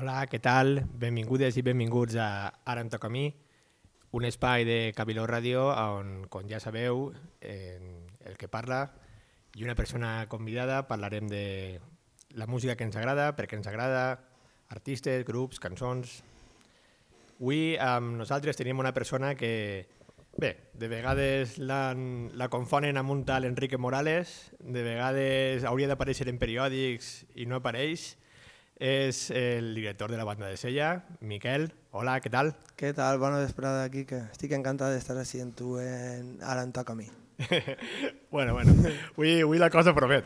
Hola, què tal? Benvingudes i benvinguts a Ara em toca a mi, un espai de Cabiló Ràdio on, com ja sabeu, el que parla i una persona convidada parlarem de la música que ens agrada, perquè ens agrada, artistes, grups, cançons. Avui amb nosaltres tenim una persona que, bé, de vegades la confonen amb un tal Enrique Morales, de vegades hauria d'aparèixer en periòdics i no apareix. És el director de la banda de Sella, Miquel. Hola, què tal? Què tal? Bona vesprada, Quique. Estic encantat d'estar així amb tu en Ara em toca a mi. Bueno, avui la cosa promet.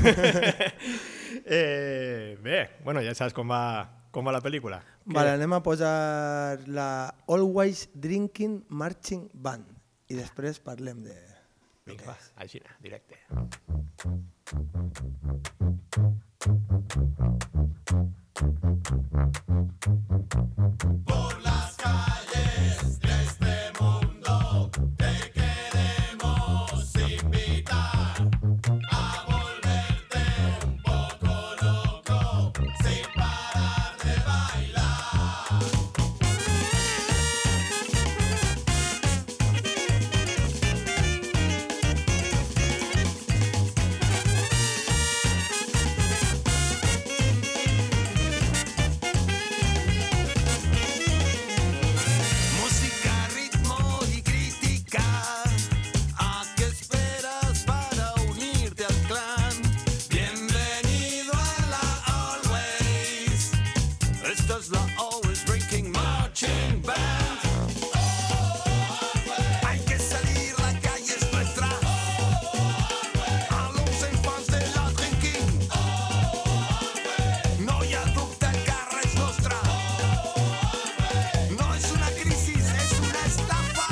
Bé, ja saps com va la pel·lícula. Vale, anem a posar la Always Drinking Marching Band i després parlem de... Vinga, va, així, directe. Por las calles de este mundo te queremos invitar a volverte un poco loco sin parar de bailar. Música, ritmo y crítica. ¿A qué esperas para unirte al clan? Bienvenido a la Always. Esta es la Always Drinking Marching Band. Hay que salir, la calle es nuestra. A los infants de la drinking. No hi ha dubte, el carrer és nostre. No és una crisis, és una estafa.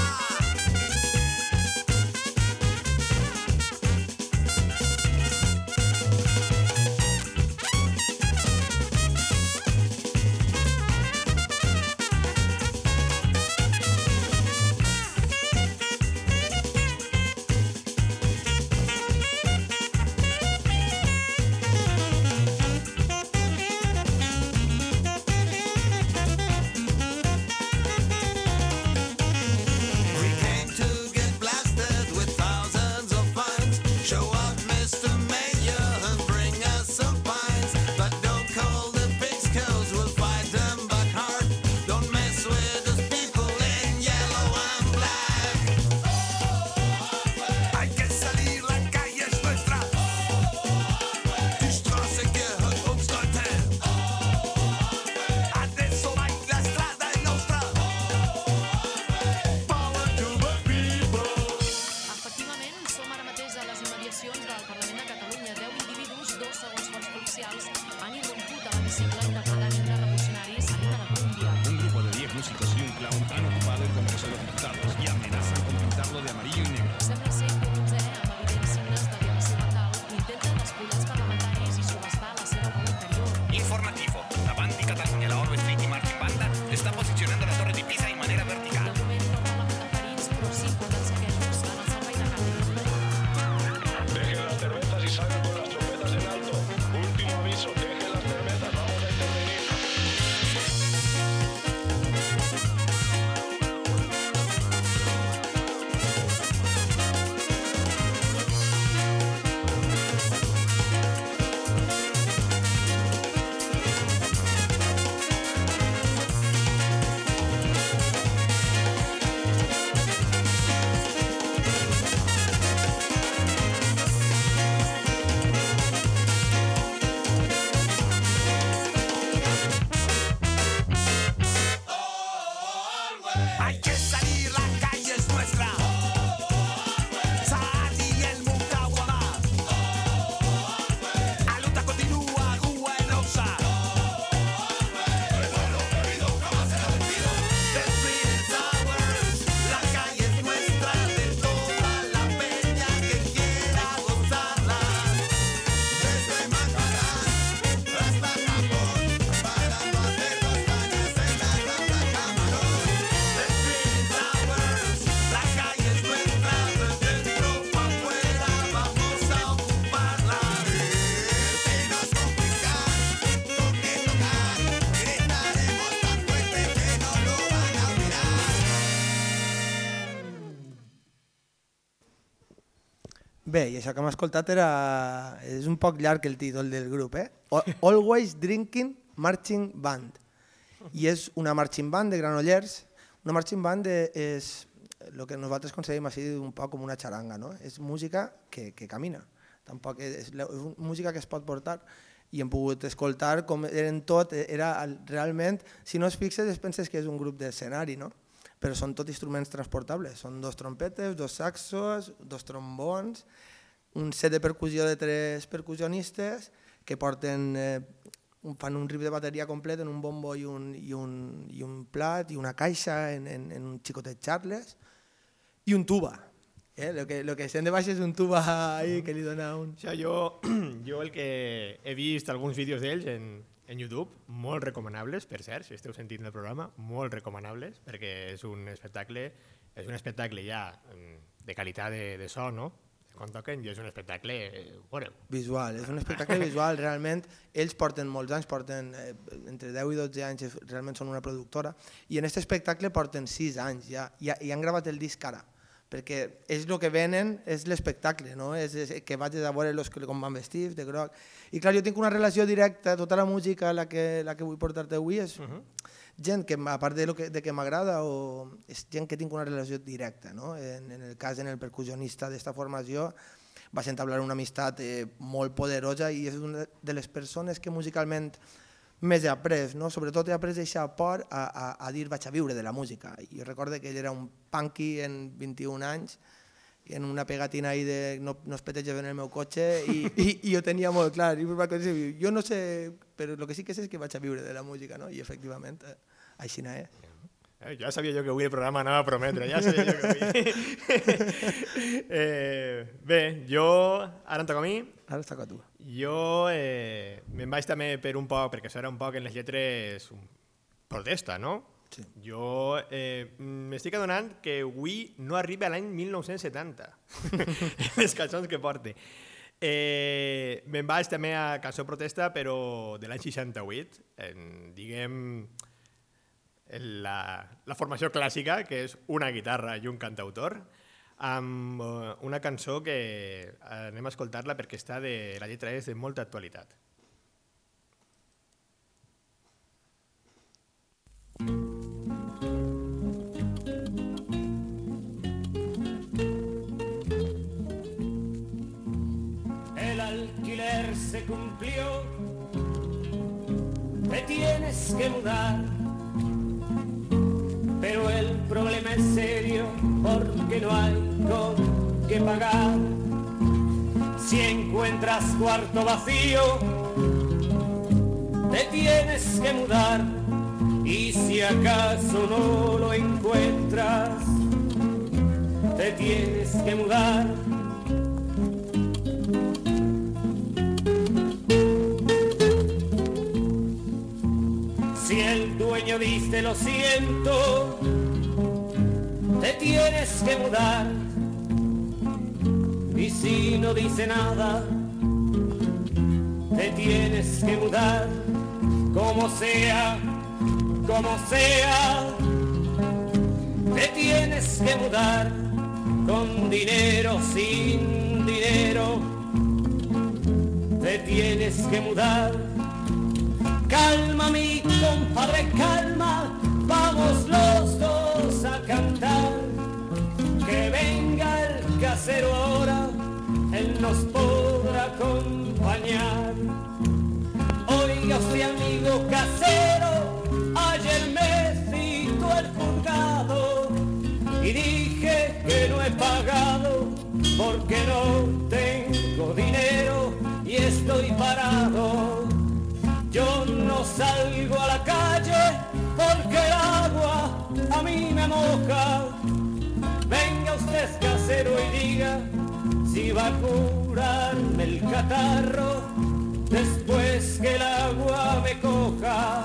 We came to get blasted with thousands of fines. Show up, Mr. Mayor, and bring us some pints. But don't call the pigs, 'cause we'll fight them back hard. Don't mess with us people in yellow and black. Hay que salir, la calle es nuestra. Die Straße gehört uns Leute. Adesso vai, la strada è nostra. Power to the people. Efectivament, som ara mateix a les immediacions Bé, i això que hem escoltat és un poc llarg el títol del grup, Always Drinking Marching Band. I és una marching band de Granollers. Una marching band és el que nosaltres considerem així un poc com una xaranga, no? És música que camina. Tampoc és música que es pot portar i hem pogut escoltar com eren tot, era realment, si no es fixes es penses que és un grup d'escenari, no? Però són tot instruments transportables, són 2 trompetes, 2 saxos, 2 trombons, un set de percussió de 3 percussionistes que porten, fan un riff de bateria complet en un bombo i un plat i una caixa en un xicotet Charles i un tuba. Lo que sent de baix és un tuba ahí que li dona un... O sigui, jo el que he vist alguns vídeos d'ells en YouTube, molt recomanables, per cert, si esteu sentint el programa, molt recomanables, perquè és un espectacle ja de qualitat de so, no? Quan toquen, i és un espectacle visual, és un espectacle visual, realment. Ells porten molts anys, porten entre 10 i 12 anys, realment són una productora, i en aquest espectacle porten 6 anys ja, i han gravat el disc ara, perquè és el que venen, és l'espectacle, no? És que vaig a veure com van vestits, de groc. I clar, jo tinc una relació directa, tota la música, la que vull portar-te avui, és gent que, a part de que m'agrada, és gent que tinc una relació directa, no? En el cas, en el percussionista d'esta formació, vaig entablar una amistat molt poderosa i és una de les persones que musicalment més he après, no? Sobretot he après aquesta por a dir vaig a viure de la música. Jo recordo que ell era un punky en 21 anys, en una pegatina ahí de no es petege en el meu cotxe i jo tenia molt clar. Jo no sé, però el que sí que sé és que vaig a viure de la música, no? I efectivament així n'és. Ja sabia jo que avui el programa anava a prometre, ja sabia jo que avui... Bé, jo... Ara em toca a mi. Ara es toca a tu. Jo me'n vaig també per un poc, perquè això era un poc en les lletres protesta, no? Sí. Jo m'estic adonant que avui no arriba a l'any 1970, les cançons que porte. Me'n vaig també a cançó protesta, però de l'any 68, diguem... La formació clàssica, que és una guitarra i un cantautor, amb una cançó que anem a escoltar-la perquè la lletra és de molta actualitat. El alquiler se cumplió, te tienes que mudar. Pero el problema es serio porque no hay con qué pagar. Si encuentras cuarto vacío, te tienes que mudar. Y si acaso no lo encuentras, te tienes que mudar. Si el dueño dice lo siento, te tienes que mudar. Y si no dice nada, te tienes que mudar. Como sea, te tienes que mudar. Con dinero, sin dinero, te tienes que mudar. Calma, mi compadre, calma, vamos los dos a cantar. Que venga el casero ahora, él nos podrá acompañar. Oiga usted, amigo casero, ayer me citó el juzgado y dije que no he pagado porque no tengo dinero y estoy parado. Yo no salgo a la calle porque el agua a mí me moja. Venga usted casero y diga si va a curarme el catarro después que el agua me coja.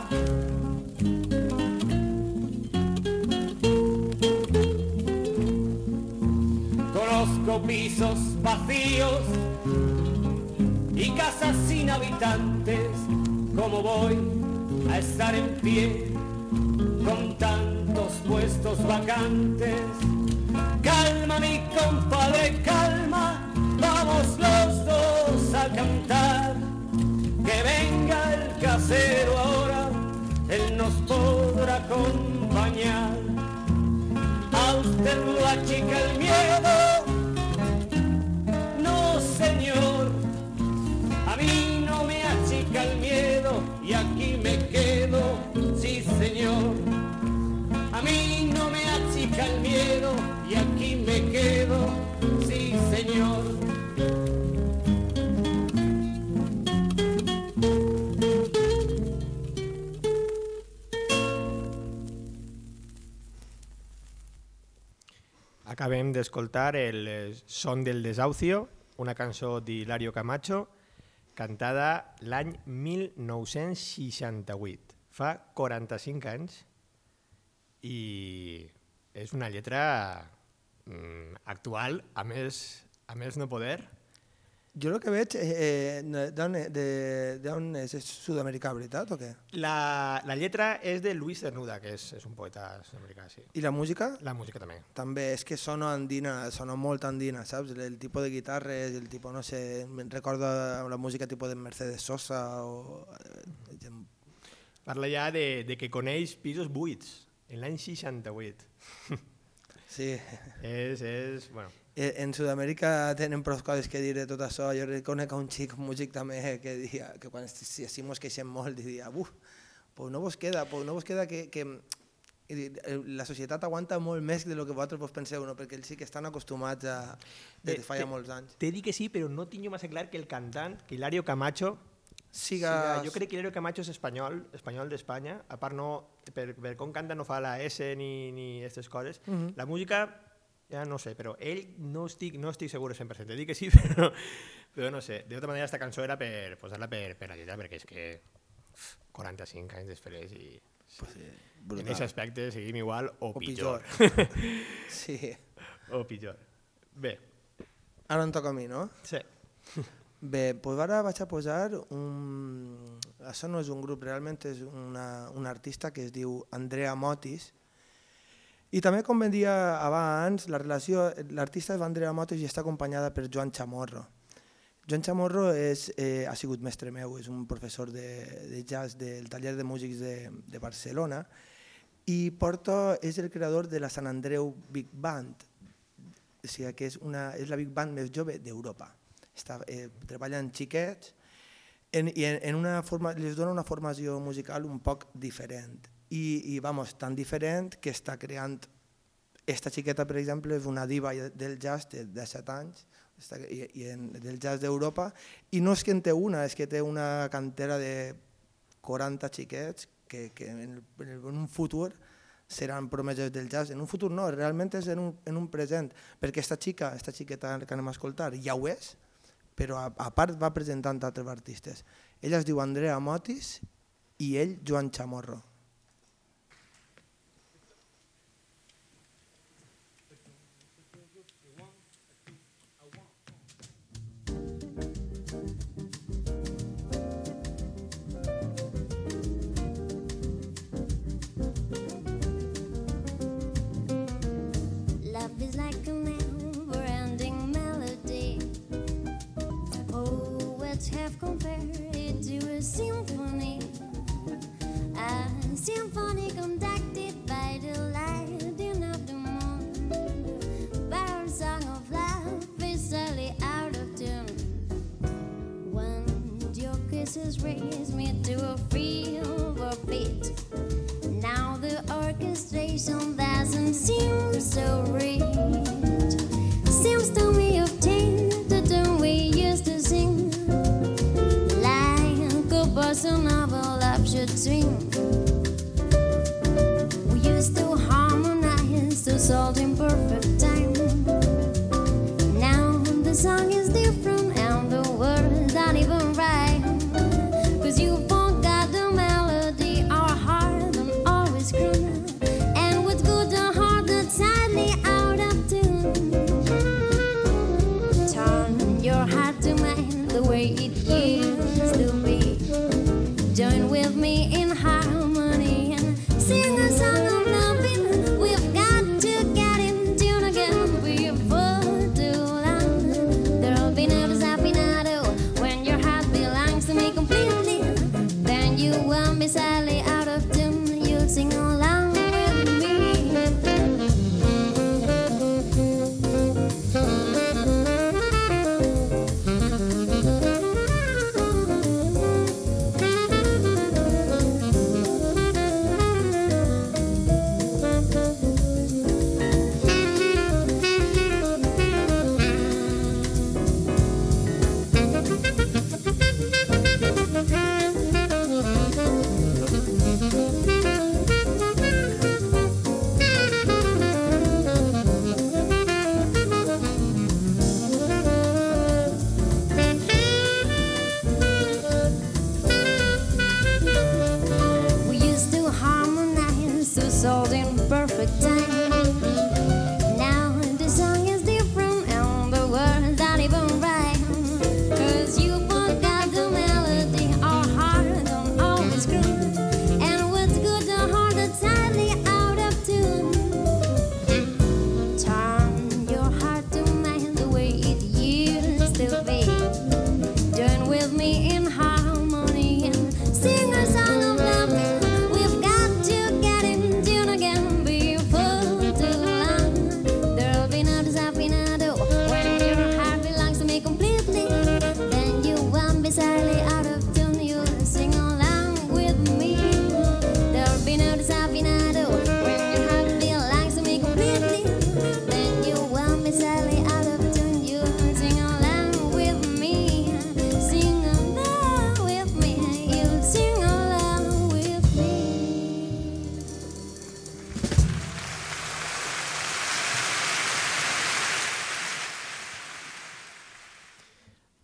Conozco pisos vacíos y casas sin habitantes. ¿Cómo voy a estar en pie con tantos puestos vacantes? Calma, mi compadre, calma, acompañar. A usted lo achica el miedo. No, señor, a mí no me achica el miedo y aquí me quedo, sí, señor. A mí no me achica el miedo y aquí me quedo, sí, señor. Acabem d'escoltar el Son del Desahucio, una cançó d'Hilario Camacho, cantada l'any 1968, fa 45 anys, i és una lletra actual, a més no poder. Jo el que veig, d'on és sud-americà, veritat, o què? La lletra és de Luis Cernuda, que és un poeta sud-americà, sí. I la música? La música també. També, és que sona andina, sona molt andina, saps? El tipus de guitarres, el tipus, no sé, me'n recordo la música tipus de Mercedes Sosa o... Parla ja de que coneix pisos buits, en l'any 68. Sí. És, bueno... En Sud-amèrica tenen prou coses que dir de tot això. Jo reconec un xic músic també que dia, que quan si mos queixem molt diria, pues no vos queda que la societat aguanta molt més del que vosaltres vos penseu, no? Perquè ells sí que estan acostumats a des de fa ja molts anys. T'he dit que sí, però no tinc massa clar que el cantant, que Hilario Camacho, jo crec que Hilario Camacho és espanyol d'Espanya, a part no, per com canta no fa la S ni aquestes coses. La música... Ja no sé, però ell no estic segur 100%. He dit que sí, però no sé. De tota manera, aquesta cançó era per posar-la per la lletra, perquè és que 45 anys després i en aquest aspecte seguim igual o pitjor. Sí. O pitjor. Bé. Ara em toca a mi, no? Sí. Bé, doncs ara vaig a posar Això no és un grup, realment és un artista que es diu Andrea Motis. I també, com vam dir abans, l'artista és Andrea Motis i està acompanyada per Joan Chamorro. Joan Chamorro ha sigut mestre meu, és un professor de jazz del taller de músics de Barcelona i és el creador de la Sant Andreu Big Band, o sigui que és la Big Band més jove d'Europa. Treballa en xiquets i les dona una formació musical un poc diferent. I tan diferent que està creant esta xiqueta, per exemple, és una diva del jazz de 7 anys del jazz d'Europa, i no és que en té una, és que té una cantera de 40 xiquets que en un futur seran promeses del jazz. En un futur no, realment és en un present, perquè esta xiqueta que anem a escoltar ja ho és, però a part va presentant altres artistes. Ella es diu Andrea Motis i ell Joan Chamorro. Symphony conducted by the lighting of the moon. Our song of love is suddenly out of tune. When your kisses raise me to a fever beat, now the orchestration doesn't seem so rich. Seems to me of change the tune we used to sing, like a person of a love should swing. Salt in perfect time. Now the song is different and the words don't even rhyme, 'cause you forgot the melody, our heart and always grown. And what's good the heart that's sadly out of tune. Turn your heart to mine the way it used to be. Join with me in harmony and sing a song of loving. We've got to get in tune again before too long. There'll be no desafinado when your heart belongs to me completely. Then you won't be sadly out of tune. You'll sing along.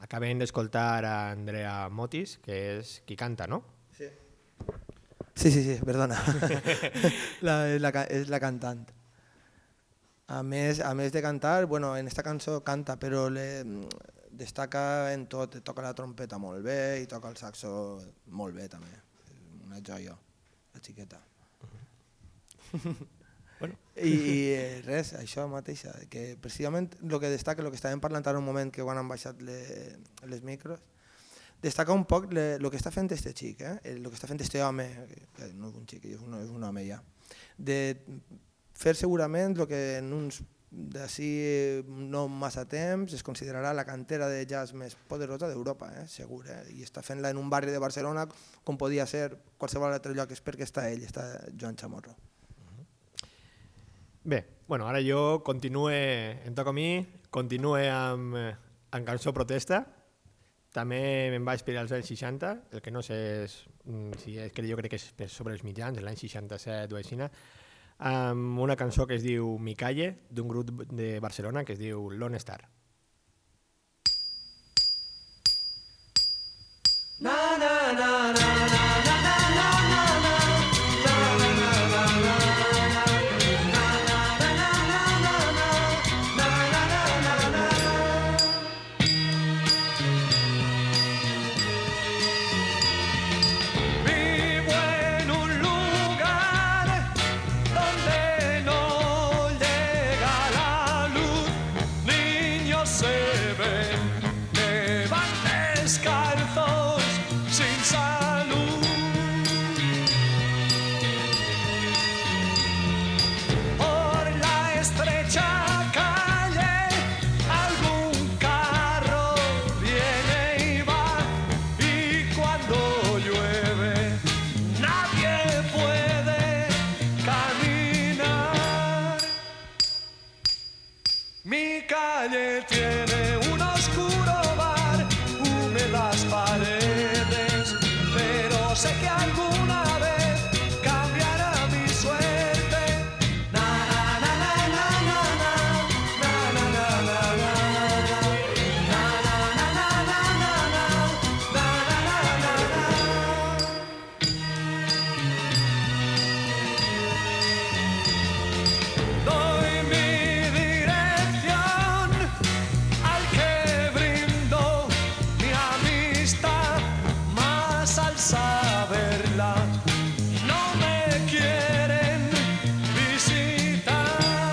Acabem d'escoltar a Andrea Motis, que és qui canta, no? Sí, perdona. És la cantant. A més de cantar, bueno, en esta cançó canta, però destaca en tot, toca la trompeta molt bé i toca el saxo molt bé també. Una joia, la xiqueta. Bueno. I res, això mateix, que precisament el que destaca, el que estàvem parlant ara un moment que quan han baixat les micros, destaca un poc el que està fent este xic, el que està fent este home, que no és un xic, és un home ja, de fer segurament el que en uns d'ací no massa temps es considerarà la cantera de jazz més poderosa d'Europa, segur, i està fent-la en un barri de Barcelona com podia ser qualsevol altre lloc, és perquè està ell, està Joan Chamorro. Bé, bueno, ara jo em toca a mi, continue amb cançó protesta. També me'n vaig per als anys 60, el que no sé si és que jo crec que és sobre els mitjans, l'any 67 o així, amb una cançó que es diu Mi Calle, d'un grup de Barcelona que es diu Lone Star. Vivo en un lugar donde no llega la luz, niños se ven que van descalzos sin salud. Por la estrecha calle algún carro viene y va, y cuando llueve nadie puede caminar. Mi calle tiene un oscuro bar, húmedas paredes, pero sé que alguna vez cambiará mi suerte. Na na na na na na na na na na na na na na na na na. Doy mi dirección al que brindo mi amistad, más al saberla no me quieren visitar.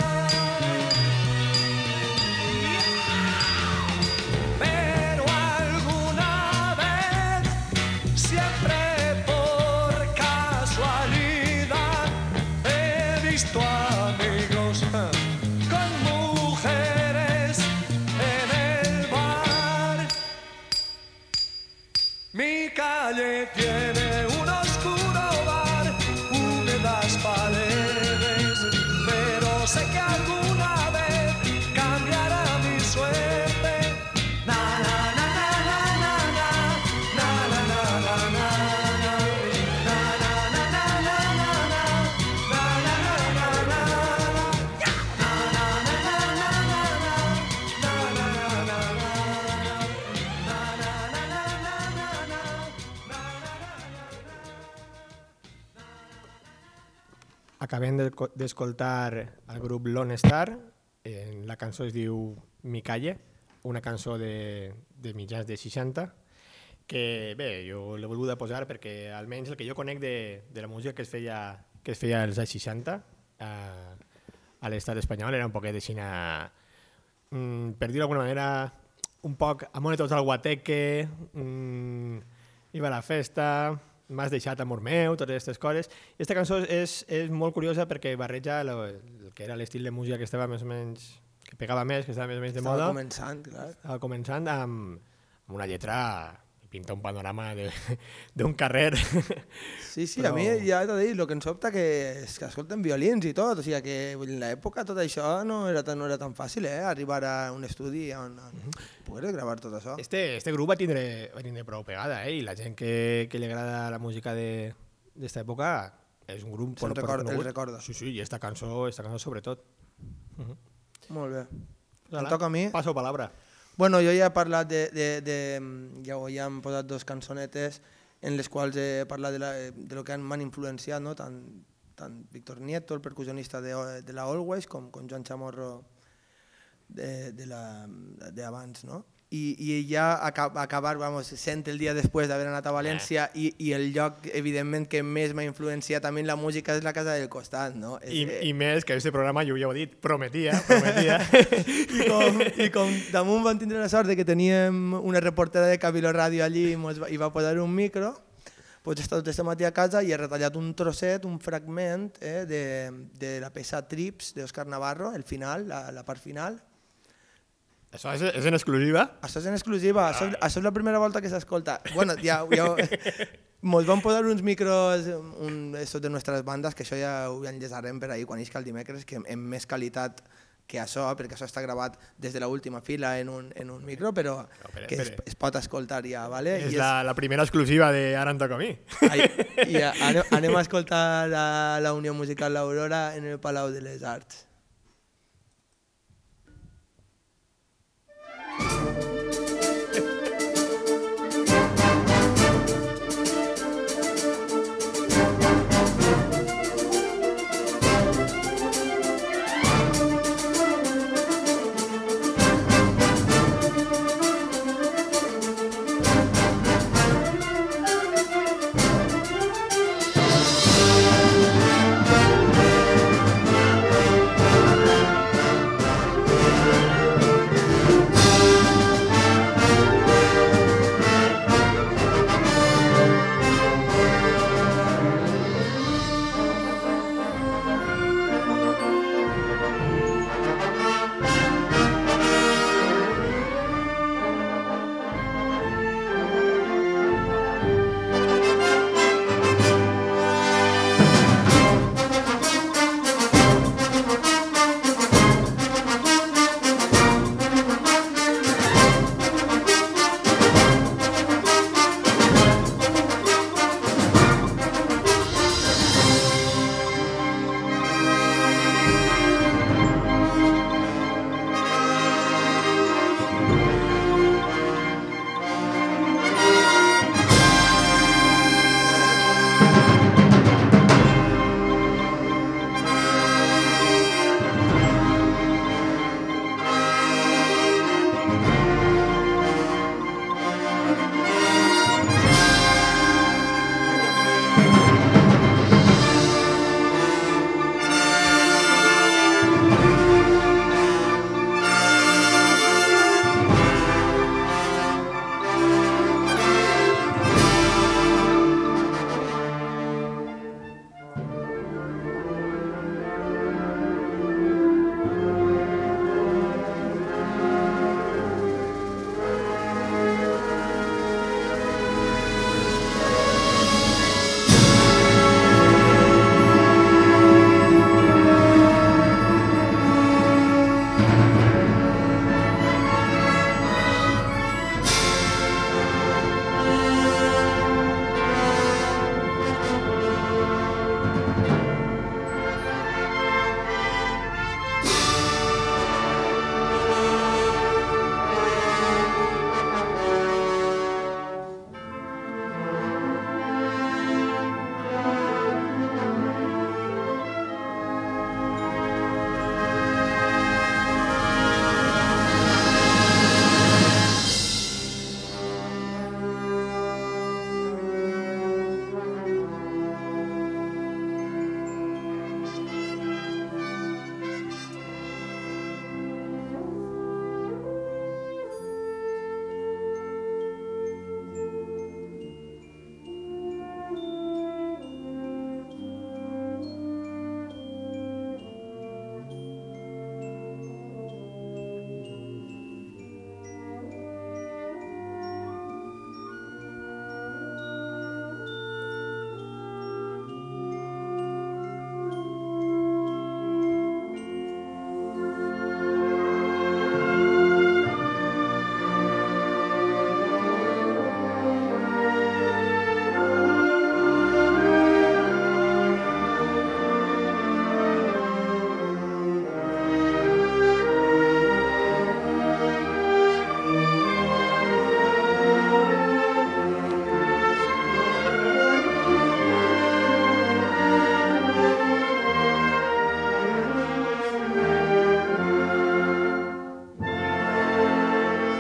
Pero alguna vez, siempre por casualidad, he visto amigos con mujeres en el bar. Mi calle tiene un oscuro bar, húmedas paredes, pero sé que alguna vez cambiará mi suerte. Na na na na na na na na na na na na na na na na Acabem d'escoltar el grup Lone Star, la cançó es diu Mi Calle, una cançó de mitjans de 60, que bé, jo l'he volgut posar perquè almenys el que jo conec de la música que es feia als anys 60 a l'estat espanyol era un poquet així, per dir-ho d'alguna manera, un poc amor tots al guateque, iba a la festa, m'has deixat amor meu, totes aquestes coses. Aquesta cançó és molt curiosa perquè barreja el que era l'estil de música que estava més o menys, que pegava més, que estava més o menys de moda. Estava començant, clar. Estava començant amb una lletra que pinta un panorama d'un carrer. Sí, Però- a mi ja he de dir, el que em sobta és que escolten violins i tot, o sigui que en l'època tot això no era tan fàcil, arribar a un estudi on pogués gravar tot això. Este grup va tindre prou pegada, i la gent que li agrada la música d'esta època és un grup Se'n conegut. el recorda. Sí, i esta cançó sobretot. Molt bé. Hola, Em toca a mi. Passo palabra. Bueno, jo ja he parlat ja hem posat 2 cançonetes en les quals he parlat de lo que m'han influenciat, no? tant Víctor Nieto, el percussionista de la Always, com Joan Chamorro d'abans, no? I ja acabar, sent el dia després d'haver anat a València i el lloc, evidentment, que més m'ha influenciat també en la música és la casa del costat, no? I més, que este programa, jo ja ho he dit, prometia. I com damunt vam tindre la sort de que teníem una reportera de Cabilo Ràdio allí i va posar un micro, doncs he estat aquest matí a casa i he retallat un trosset, un fragment de la peça Trips d'Òscar Navarro, el final, la part final. Això és en exclusiva? Això és en exclusiva, això és la primera volta que s'escolta. Bueno, ja mos van posar uns micros de nostres bandes, que això ja ho enllaçarem per ahir quan isca el dimecres, que amb més qualitat que això, perquè això està gravat des de l'última fila en un micro, però que es pot escoltar ja, ¿vale? És la primera exclusiva de Ara em toca a mi. I anem a escoltar la Unió Musical L'Aurora en el Palau de les Arts.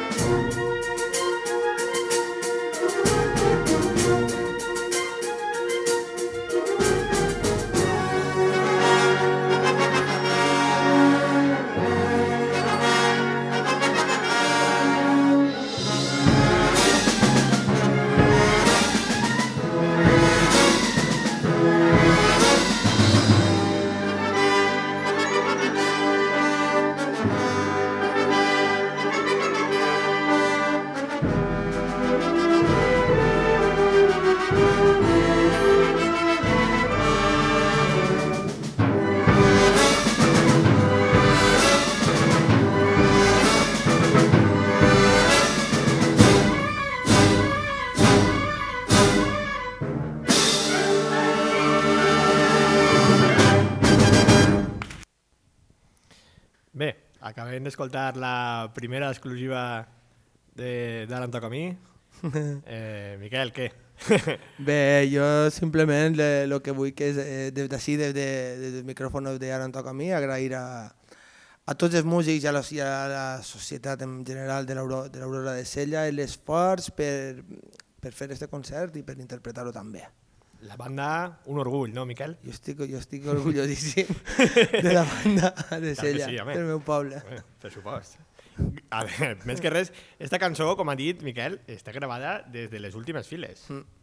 Bé, acabem d'escoltar la primera exclusiva d'Ara em toca a mi. Miquel, què? Bé, jo simplement el que vull que és des d'ací, des del micròfon d'Ara em toca a mi, agrair a tots els músics i a la societat en general de l'Aurora de Sella l'esforç per fer aquest concert i per interpretar-ho tan bé. La banda, un orgull, no, Miquel? Jo estic orgullosíssim de la banda de Sella, sí, home. del meu poble. Per supost. A veure, més que res, esta cançó, com ha dit Miquel, està gravada des de les últimes files.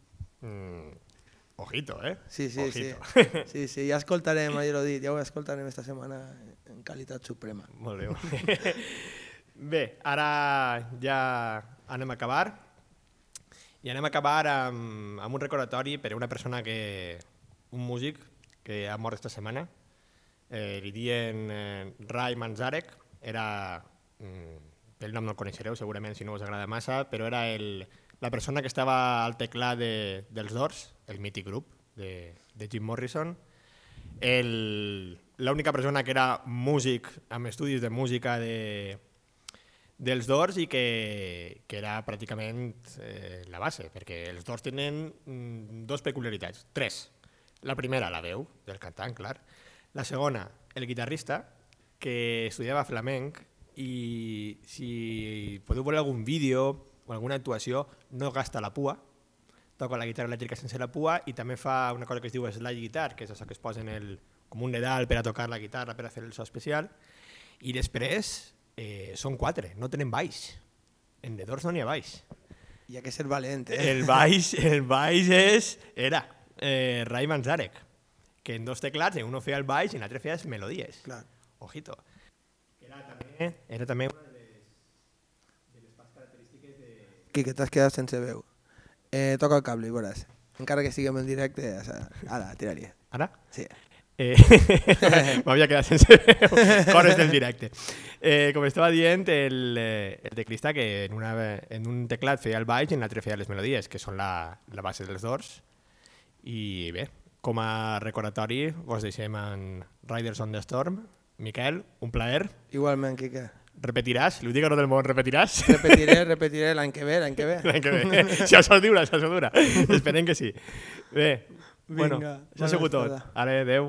Ojito, eh? Sí. Ojito. Sí, ja escoltarem, ja l'ho dit, ja ho escoltarem esta setmana en qualitat suprema. Molt bé. Bé, ara ja anem a acabar. I anem a acabar amb un recordatori per a una persona un músic que ha mort esta setmana. Li diuen Ray Manzarek, era, pel nom no el coneixereu segurament si no us agrada massa, però era la persona que estava al teclat dels Doors, el mític grup de Jim Morrison. L'única persona que era músic amb estudis de música dels Doors i que era pràcticament la base, perquè els Doors tenen dos peculiaritats, tres. La primera, la veu del cantant, clar. La segona, el guitarrista, que estudiava flamenc i si podeu veure algun vídeo o alguna actuació, no gasta la pua, toca la guitarra elèctrica sense la pua i també fa una cosa que es diu slide guitar, que és això que es posen com un nedal per a tocar la guitarra, per a fer el so especial. I després són quatre, no tenen baix. En The Doors no n'hi ha baix. Hi ha que ser valent, eh? El baix era Ray Manzarek, que en dos teclats, uno feia el baix i l'altre feia les melodies. Clar. Ojito. Era també una de les parts característiques de... Quique, t'has quedat sense veu. Toca el cable i veuràs. Encara que siguem en directe, ara, tiraria. Ara? Sí. M'havia quedat sense veu. Coses del directe. Com estava dient, el teclista que en un teclat feia el baix i en l'altre feia les melodies, que són la base dels Doors. I bé, com a recordatori vos deixem en Riders on the Storm. Miquel, un plaer. Igualment, Quique. Repetiràs? L'últim no del món, repetiràs? Repetiré l'any que ve. L'any que ve. Si això es dura. Esperem que sí. Bé, bueno, això ha sigut tot. Ara, adeu.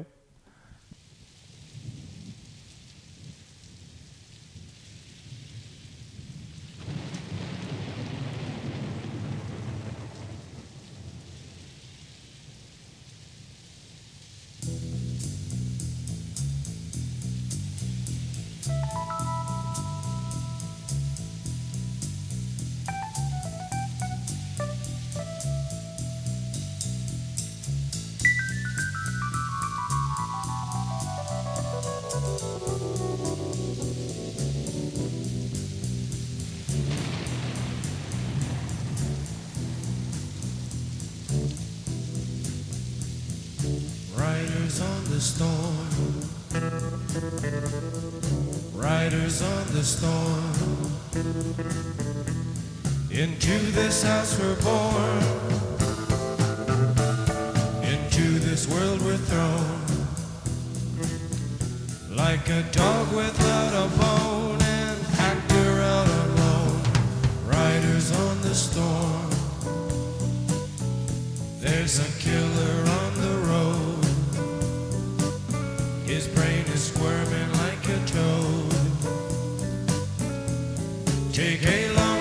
Riders on the storm, riders on the storm. Into this house we're born, into this world we're thrown. Like a dog without a bone, an actor out alone. Riders on the storm, there's a killer on the road. His brain is squirming like a toad. Take a long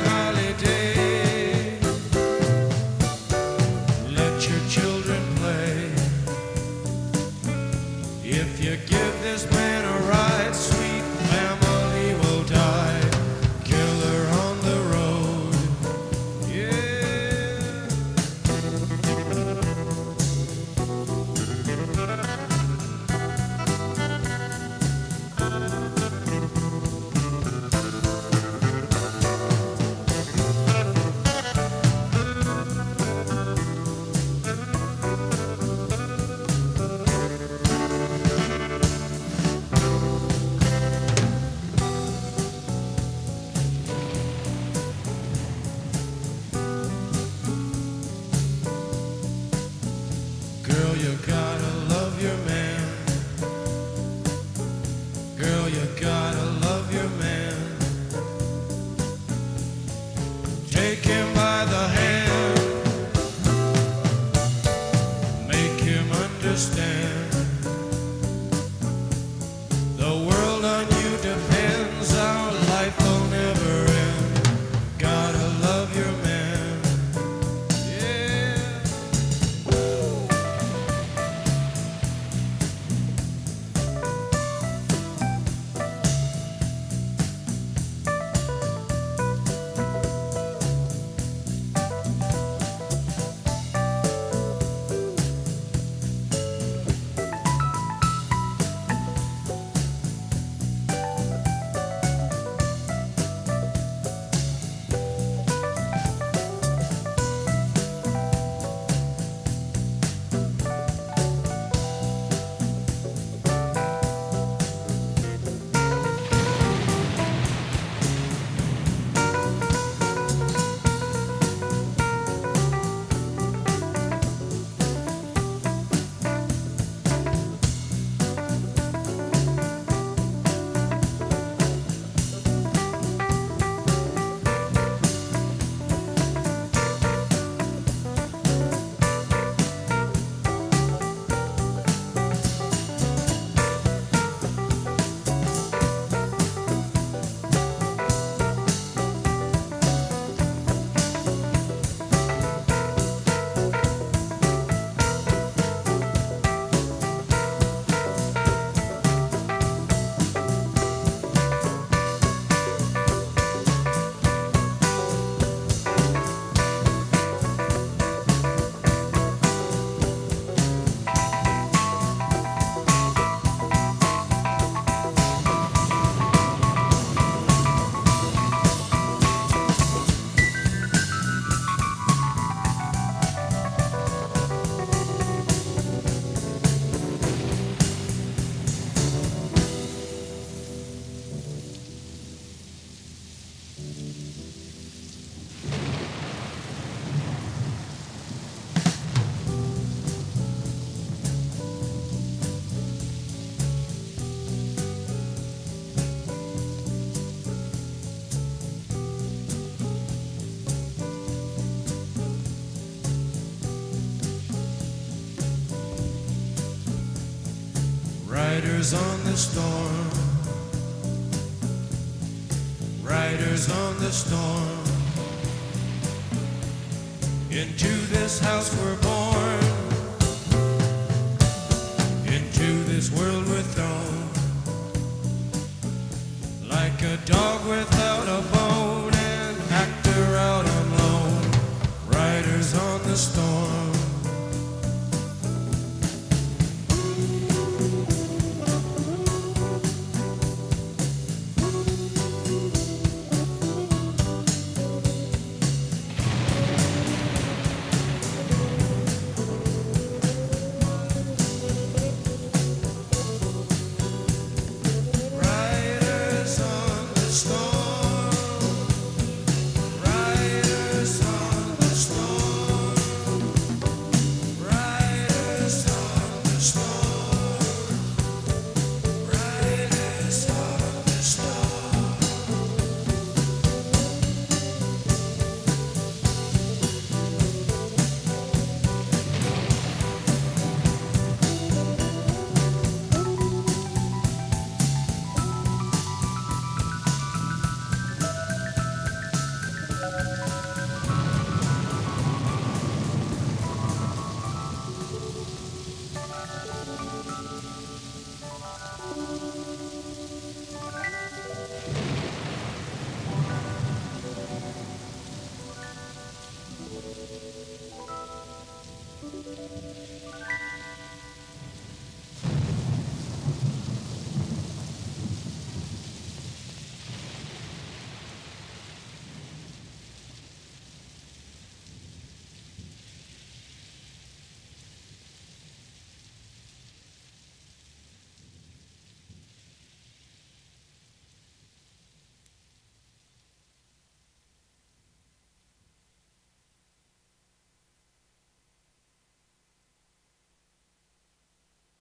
Riders on the storm, riders on the storm. Into this house we're born, into this world we're thrown, like a dog with